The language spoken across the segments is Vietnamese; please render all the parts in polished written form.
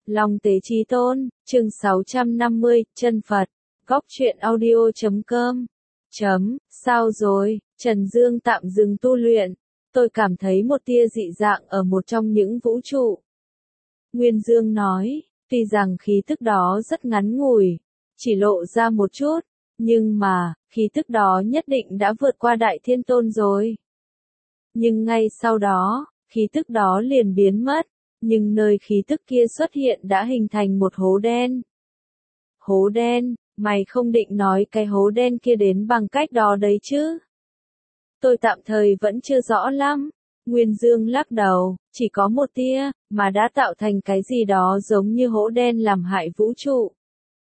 Long Tế Chí Tôn, chương 650, chân Phật, góc truyện audio.com. Sao rồi, Trần Dương tạm dừng tu luyện, tôi cảm thấy một tia dị dạng ở một trong những vũ trụ. Nguyên Dương nói, tuy rằng khí tức đó rất ngắn ngủi, chỉ lộ ra một chút, nhưng mà, khí tức đó nhất định đã vượt qua Đại Thiên Tôn rồi. Nhưng ngay sau đó, khí tức đó liền biến mất, nhưng nơi khí tức kia xuất hiện đã hình thành một hố đen. Hố đen, mày không định nói cái hố đen kia đến bằng cách đó đấy chứ? Tôi tạm thời vẫn chưa rõ lắm. Nguyên Dương lắc đầu, chỉ có một tia, mà đã tạo thành cái gì đó giống như hố đen làm hại vũ trụ.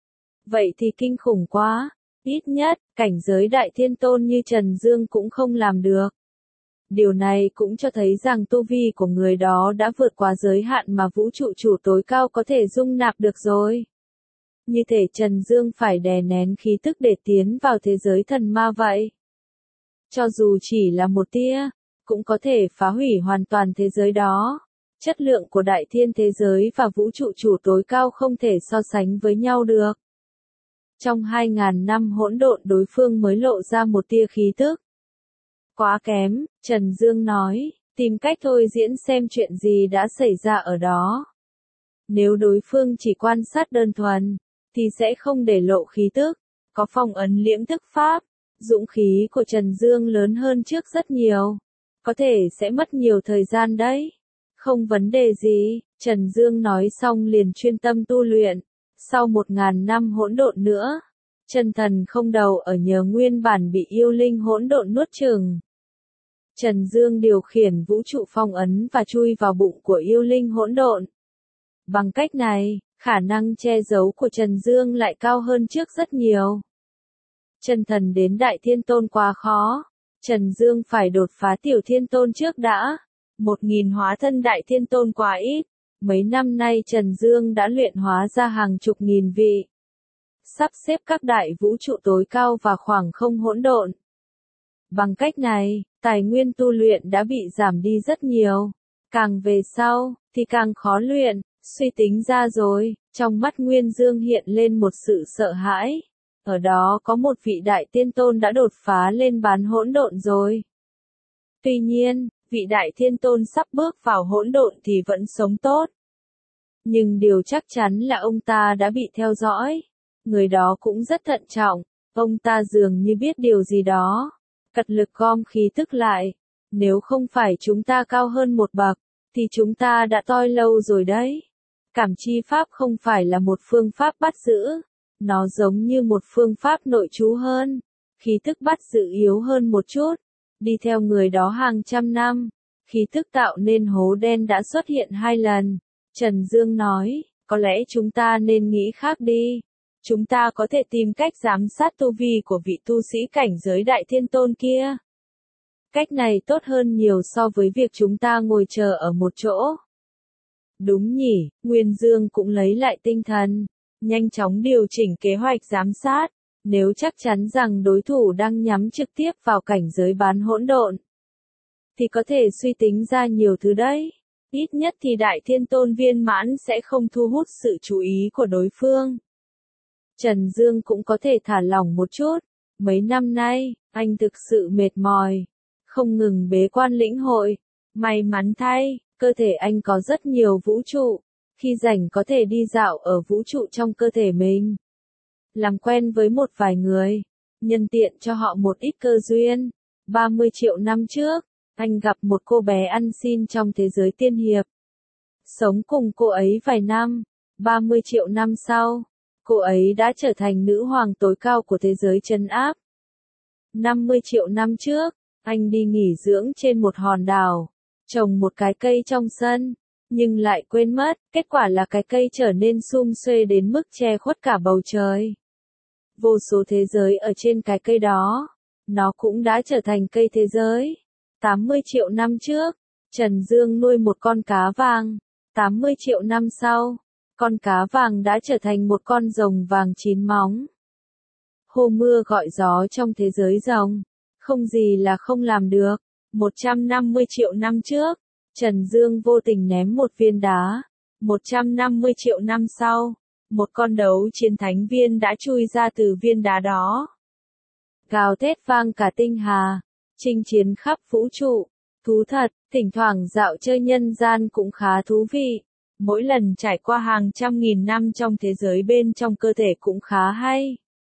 Vậy thì kinh khủng quá, ít nhất, cảnh giới Đại Thiên Tôn như Trần Dương cũng không làm được. Điều này cũng cho thấy rằng tu vi của người đó đã vượt qua giới hạn mà vũ trụ chủ tối cao có thể dung nạp được rồi. Như thể Trần Dương phải đè nén khí tức để tiến vào thế giới thần ma vậy. Cho dù chỉ là một tia, cũng có thể phá hủy hoàn toàn thế giới đó. Chất lượng của đại thiên thế giới và vũ trụ chủ tối cao không thể so sánh với nhau được. Trong 2.000 năm hỗn độn đối phương mới lộ ra một tia khí tức. Quá kém, Trần Dương nói, tìm cách thôi diễn xem chuyện gì đã xảy ra ở đó. Nếu đối phương chỉ quan sát đơn thuần, thì sẽ không để lộ khí tức, có phong ấn liễm tức pháp. Dũng khí của Trần Dương lớn hơn trước rất nhiều. Có thể sẽ mất nhiều thời gian đấy. Không vấn đề gì, Trần Dương nói xong liền chuyên tâm tu luyện. Sau 1.000 năm hỗn độn nữa, chân thần không đầu ở nhờ nguyên bản bị yêu linh hỗn độn nuốt chửng. Trần Dương điều khiển vũ trụ phong ấn và chui vào bụng của yêu linh hỗn độn. Bằng cách này, khả năng che giấu của Trần Dương lại cao hơn trước rất nhiều. Chân thần đến Đại Thiên Tôn quá khó, Trần Dương phải đột phá Tiểu Thiên Tôn trước đã. 1.000 hóa thân Đại Thiên Tôn quá ít, mấy năm nay Trần Dương đã luyện hóa ra hàng chục nghìn vị. Sắp xếp các đại vũ trụ tối cao và khoảng không hỗn độn. Bằng cách này, tài nguyên tu luyện đã bị giảm đi rất nhiều. Càng về sau, thì càng khó luyện, suy tính ra rồi, trong mắt Nguyên Dương hiện lên một sự sợ hãi. Ở đó có một vị Đại Thiên Tôn đã đột phá lên bán hỗn độn rồi. Tuy nhiên, vị Đại Thiên Tôn sắp bước vào hỗn độn thì vẫn sống tốt. Nhưng điều chắc chắn là ông ta đã bị theo dõi. Người đó cũng rất thận trọng, ông ta dường như biết điều gì đó. Cật lực gom khí tức lại. Nếu không phải chúng ta cao hơn một bậc, thì chúng ta đã toi lâu rồi đấy. Cảm chi pháp không phải là một phương pháp bắt giữ. Nó giống như một phương pháp nội trú hơn. Khí tức bắt giữ yếu hơn một chút. Đi theo người đó hàng trăm năm. Khí tức tạo nên hố đen đã xuất hiện 2 lần. Trần Dương nói, có lẽ chúng ta nên nghĩ khác đi. Chúng ta có thể tìm cách giám sát tu vi của vị tu sĩ cảnh giới Đại Thiên Tôn kia. Cách này tốt hơn nhiều so với việc chúng ta ngồi chờ ở một chỗ. Đúng nhỉ, Nguyên Dương cũng lấy lại tinh thần. Nhanh chóng điều chỉnh kế hoạch giám sát. Nếu chắc chắn rằng đối thủ đang nhắm trực tiếp vào cảnh giới bán hỗn độn, thì có thể suy tính ra nhiều thứ đấy. Ít nhất thì Đại Thiên Tôn viên mãn sẽ không thu hút sự chú ý của đối phương. Trần Dương cũng có thể thả lỏng một chút. Mấy năm nay, anh thực sự mệt mỏi. Không ngừng bế quan lĩnh hội. May mắn thay, cơ thể anh có rất nhiều vũ trụ. Khi rảnh có thể đi dạo ở vũ trụ trong cơ thể mình. Làm quen với một vài người. Nhân tiện cho họ một ít cơ duyên. 30 triệu năm trước, anh gặp một cô bé ăn xin trong thế giới tiên hiệp. Sống cùng cô ấy vài năm. 30 triệu năm sau, cô ấy đã trở thành nữ hoàng tối cao của thế giới trấn áp. 50 triệu năm trước, anh đi nghỉ dưỡng trên một hòn đảo. Trồng một cái cây trong sân. Nhưng lại quên mất, kết quả là cái cây trở nên sum xuê đến mức che khuất cả bầu trời. Vô số thế giới ở trên cái cây đó. Nó cũng đã trở thành cây thế giới. 80 triệu năm trước, Trần Dương nuôi một con cá vàng. 80 triệu năm sau, con cá vàng đã trở thành một con rồng vàng 9 móng. Hô mưa gọi gió trong thế giới rồng. Không gì là không làm được. 150 triệu năm trước, Trần Dương vô tình ném một viên đá. 150 triệu năm sau, một con đấu chiến thánh viên đã chui ra từ viên đá đó. Gào thét vang cả tinh hà, chinh chiến khắp vũ trụ. Thú thật, thỉnh thoảng dạo chơi nhân gian cũng khá thú vị. Mỗi lần trải qua hàng trăm nghìn năm trong thế giới bên trong cơ thể cũng khá hay.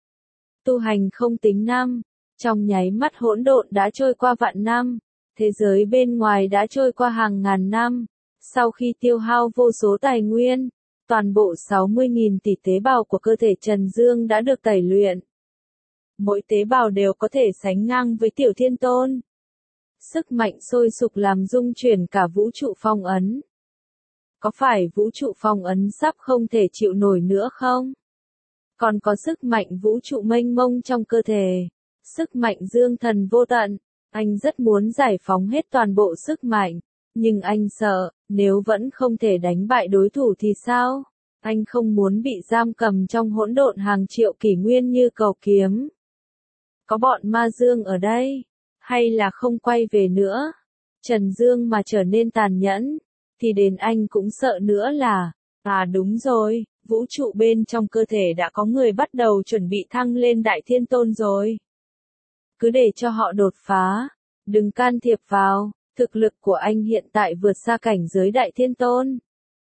Tu hành không tính năm, trong nháy mắt hỗn độn đã trôi qua vạn năm, thế giới bên ngoài đã trôi qua hàng ngàn năm. Sau khi tiêu hao vô số tài nguyên, toàn bộ 60.000 tỷ tế bào của cơ thể Trần Dương đã được tẩy luyện. Mỗi tế bào đều có thể sánh ngang với Tiểu Thiên Tôn. Sức mạnh sôi sục làm rung chuyển cả vũ trụ phong ấn. Có phải vũ trụ phong ấn sắp không thể chịu nổi nữa không? Còn có sức mạnh vũ trụ mênh mông trong cơ thể. Sức mạnh dương thần vô tận. Anh rất muốn giải phóng hết toàn bộ sức mạnh. Nhưng anh sợ, nếu vẫn không thể đánh bại đối thủ thì sao? Anh không muốn bị giam cầm trong hỗn độn hàng triệu kỷ nguyên như cầu kiếm. Có bọn ma dương ở đây, hay là không quay về nữa? Trần Dương mà trở nên tàn nhẫn, thì đến anh cũng sợ nữa là, đúng rồi, vũ trụ bên trong cơ thể đã có người bắt đầu chuẩn bị thăng lên Đại Thiên Tôn rồi. Cứ để cho họ đột phá, đừng can thiệp vào, thực lực của anh hiện tại vượt xa cảnh giới Đại Thiên Tôn.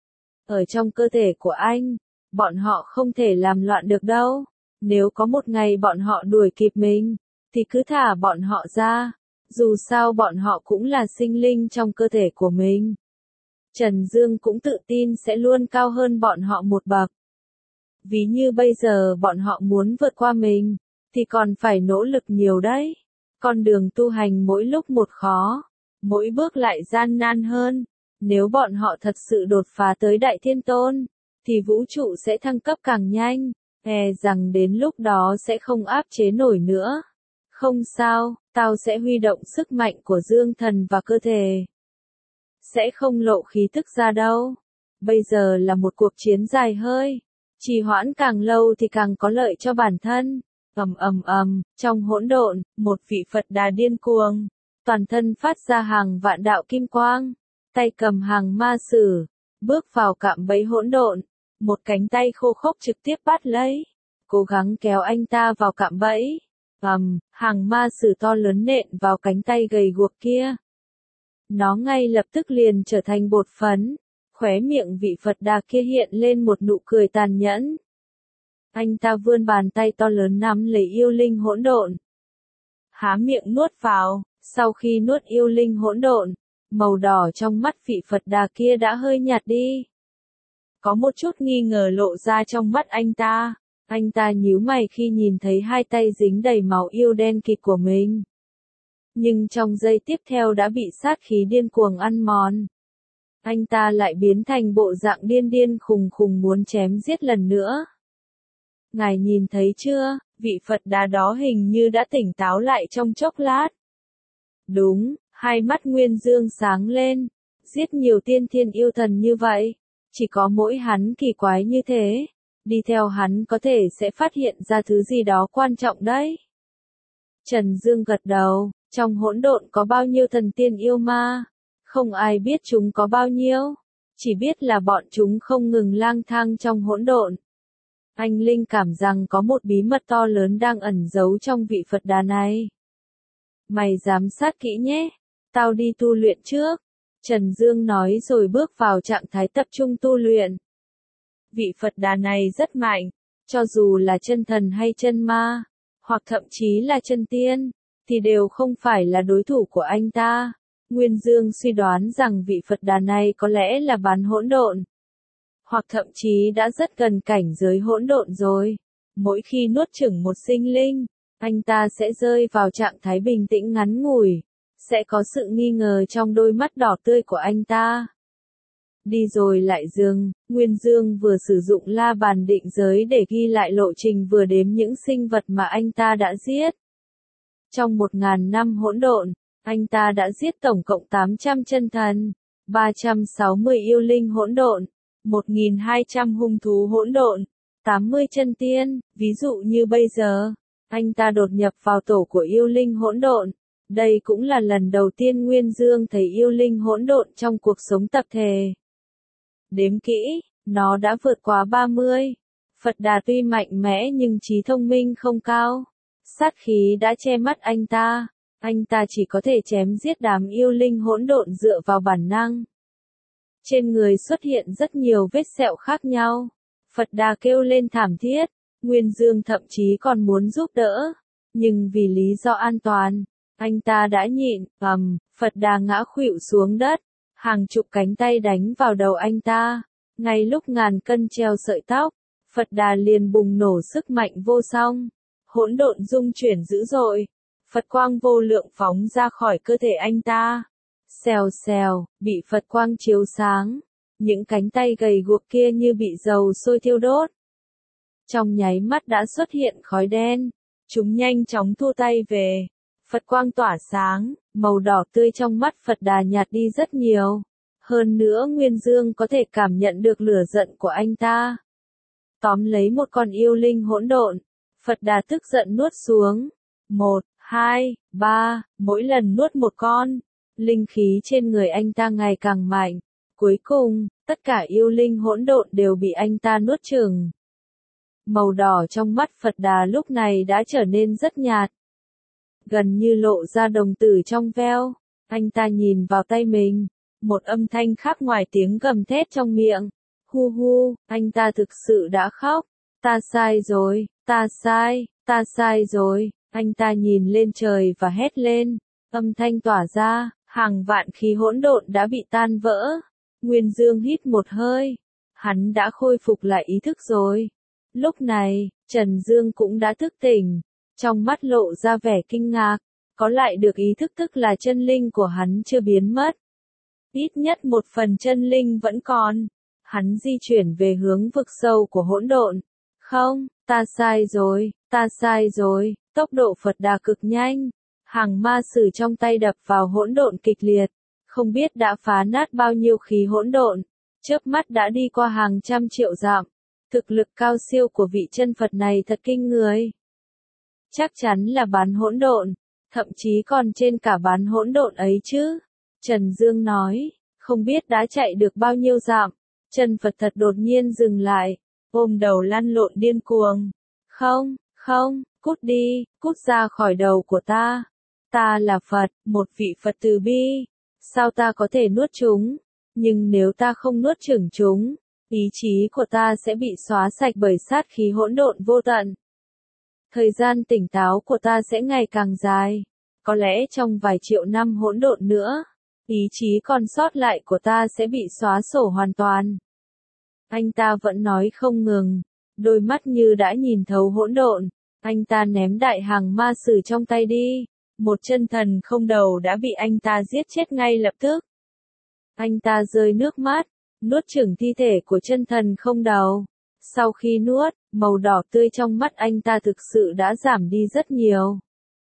Ở trong cơ thể của anh, bọn họ không thể làm loạn được đâu. Nếu có một ngày bọn họ đuổi kịp mình, thì cứ thả bọn họ ra, dù sao bọn họ cũng là sinh linh trong cơ thể của mình. Trần Dương cũng tự tin sẽ luôn cao hơn bọn họ một bậc. Ví như bây giờ bọn họ muốn vượt qua mình, thì còn phải nỗ lực nhiều đấy. Con đường tu hành mỗi lúc một khó, mỗi bước lại gian nan hơn. Nếu bọn họ thật sự đột phá tới Đại Thiên Tôn, thì vũ trụ sẽ thăng cấp càng nhanh. Rằng đến lúc đó sẽ không áp chế nổi nữa. Không sao, tao sẽ huy động sức mạnh của dương thần và cơ thể. Sẽ không lộ khí tức ra đâu. Bây giờ là một cuộc chiến dài hơi. Trì hoãn càng lâu thì càng có lợi cho bản thân. Trong hỗn độn, một vị Phật Đà điên cuồng. Toàn thân phát ra hàng vạn đạo kim quang. Tay cầm hàng ma sử. Bước vào cạm bẫy hỗn độn. Một cánh tay khô khốc trực tiếp bắt lấy, cố gắng kéo anh ta vào cạm bẫy. Hàng ma sử to lớn nện vào cánh tay gầy guộc kia. Nó ngay lập tức liền trở thành bột phấn, khóe miệng vị Phật Đà kia hiện lên một nụ cười tàn nhẫn. Anh ta vươn bàn tay to lớn nắm lấy yêu linh hỗn độn. Há miệng nuốt vào, sau khi nuốt yêu linh hỗn độn, màu đỏ trong mắt vị Phật Đà kia đã hơi nhạt đi. Có một chút nghi ngờ lộ ra trong mắt anh ta. Anh ta nhíu mày khi nhìn thấy hai tay dính đầy máu yêu đen kịt của mình. Nhưng trong giây tiếp theo đã bị sát khí điên cuồng ăn mòn. Anh ta lại biến thành bộ dạng điên điên khùng khùng muốn chém giết lần nữa. Ngài nhìn thấy chưa, vị Phật Đà đó hình như đã tỉnh táo lại trong chốc lát. Đúng, hai mắt Nguyên Dương sáng lên. Giết nhiều tiên thiên yêu thần như vậy. Chỉ có mỗi hắn kỳ quái như thế. Đi theo hắn có thể sẽ phát hiện ra thứ gì đó quan trọng đấy. Trần Dương gật đầu, trong hỗn độn có bao nhiêu thần tiên yêu ma? Không ai biết chúng có bao nhiêu. Chỉ biết là bọn chúng không ngừng lang thang trong hỗn độn. Anh linh cảm rằng có một bí mật to lớn đang ẩn giấu trong vị Phật Đà này. Mày giám sát kỹ nhé. Tao đi tu luyện trước. Trần Dương nói rồi bước vào trạng thái tập trung tu luyện. Vị Phật Đà này rất mạnh, cho dù là chân thần hay chân ma, hoặc thậm chí là chân tiên, thì đều không phải là đối thủ của anh ta. Nguyên Dương suy đoán rằng vị Phật Đà này có lẽ là bán hỗn độn, hoặc thậm chí đã rất gần cảnh giới hỗn độn rồi. Mỗi khi nuốt chửng một sinh linh, anh ta sẽ rơi vào trạng thái bình tĩnh ngắn ngủi. Sẽ có sự nghi ngờ trong đôi mắt đỏ tươi của anh ta. Đi rồi lại dừng, Nguyên Dương vừa sử dụng la bàn định giới để ghi lại lộ trình vừa đếm những sinh vật mà anh ta đã giết. Trong 1000 năm hỗn độn, anh ta đã giết tổng cộng 800 chân thần, 360 yêu linh hỗn độn, 1200 hung thú hỗn độn, 80 chân tiên. Ví dụ như bây giờ, anh ta đột nhập vào tổ của yêu linh hỗn độn. Đây cũng là lần đầu tiên Nguyên Dương thấy yêu linh hỗn độn trong cuộc sống tập thể. Đếm kỹ, nó đã vượt quá 30. Phật Đà tuy mạnh mẽ nhưng trí thông minh không cao. Sát khí đã che mắt anh ta. Anh ta chỉ có thể chém giết đám yêu linh hỗn độn dựa vào bản năng. Trên người xuất hiện rất nhiều vết sẹo khác nhau. Phật Đà kêu lên thảm thiết. Nguyên Dương thậm chí còn muốn giúp đỡ. Nhưng vì lý do an toàn, anh ta đã nhịn. Phật Đà ngã khuỵu xuống đất. Hàng chục cánh tay đánh vào đầu anh ta. Ngay lúc ngàn cân treo sợi tóc, Phật Đà liền bùng nổ sức mạnh vô song. Hỗn độn dung chuyển dữ dội. Phật quang vô lượng phóng ra khỏi cơ thể anh ta. Xèo xèo, bị Phật quang chiếu sáng. Những cánh tay gầy guộc kia như bị dầu sôi thiêu đốt. Trong nháy mắt đã xuất hiện khói đen. Chúng nhanh chóng thua tay về. Phật quang tỏa sáng, màu đỏ tươi trong mắt Phật Đà nhạt đi rất nhiều. Hơn nữa Nguyên Dương có thể cảm nhận được lửa giận của anh ta. Tóm lấy một con yêu linh hỗn độn, Phật Đà tức giận nuốt xuống. 1, 2, 3, mỗi lần nuốt một con, linh khí trên người anh ta ngày càng mạnh. Cuối cùng, tất cả yêu linh hỗn độn đều bị anh ta nuốt chửng. Màu đỏ trong mắt Phật Đà lúc này đã trở nên rất nhạt. Gần như lộ ra đồng tử trong veo. Anh ta nhìn vào tay mình. Một âm thanh khác ngoài tiếng gầm thét trong miệng. Hu hu, anh ta thực sự đã khóc. Ta sai rồi, ta sai rồi. Anh ta nhìn lên trời và hét lên. Âm thanh tỏa ra, hàng vạn khí hỗn độn đã bị tan vỡ. Nguyên Dương hít một hơi. Hắn đã khôi phục lại ý thức rồi. Lúc này, Trần Dương cũng đã thức tỉnh. Trong mắt lộ ra vẻ kinh ngạc. Có lại được ý thức tức là chân linh của hắn chưa biến mất. Ít nhất một phần chân linh vẫn còn. Hắn di chuyển về hướng vực sâu của hỗn độn. Không, ta sai rồi, tốc độ Phật Đà cực nhanh. Hàng ma sử trong tay đập vào hỗn độn kịch liệt. Không biết đã phá nát bao nhiêu khí hỗn độn. Chớp mắt đã đi qua hàng trăm triệu dặm. Thực lực cao siêu của vị chân Phật này thật kinh người. Chắc chắn là bán hỗn độn. Thậm chí còn trên cả bán hỗn độn ấy chứ. Trần Dương nói, không biết đã chạy được bao nhiêu dặm. Chân Phật thật đột nhiên dừng lại, ôm đầu lăn lộn điên cuồng. Không, cút đi, cút ra khỏi đầu của ta. Ta là Phật, một vị Phật từ bi. Sao ta có thể nuốt chúng? Nhưng nếu ta không nuốt chửng chúng, ý chí của ta sẽ bị xóa sạch bởi sát khí hỗn độn vô tận. Thời gian tỉnh táo của ta sẽ ngày càng dài. Có lẽ trong vài triệu năm hỗn độn nữa, ý chí còn sót lại của ta sẽ bị xóa sổ hoàn toàn. Anh ta vẫn nói không ngừng, đôi mắt như đã nhìn thấu hỗn độn. Anh ta ném đại hàng ma sử trong tay đi. Một chân thần không đầu đã bị anh ta giết chết ngay lập tức. Anh ta rơi nước mắt, nuốt chửng thi thể của chân thần không đầu. Sau khi nuốt, màu đỏ tươi trong mắt anh ta thực sự đã giảm đi rất nhiều.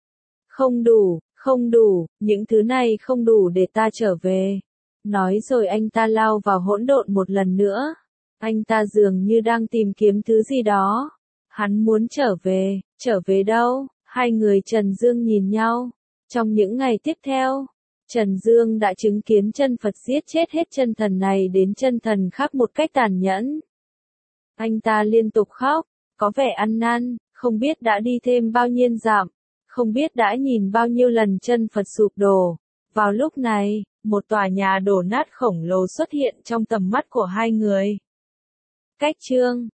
Không đủ, những thứ này không đủ để ta trở về. Nói rồi anh ta lao vào hỗn độn một lần nữa. Anh ta dường như đang tìm kiếm thứ gì đó. Hắn muốn trở về đâu? Hai người Trần Dương nhìn nhau. Trong những ngày tiếp theo, Trần Dương đã chứng kiến chân Phật giết chết hết chân thần này đến chân thần khác một cách tàn nhẫn. Anh ta liên tục khóc, có vẻ ăn năn, không biết đã đi thêm bao nhiêu dặm, không biết đã nhìn bao nhiêu lần chân Phật sụp đổ. Vào lúc này, một tòa nhà đổ nát khổng lồ xuất hiện trong tầm mắt của hai người. Cách chương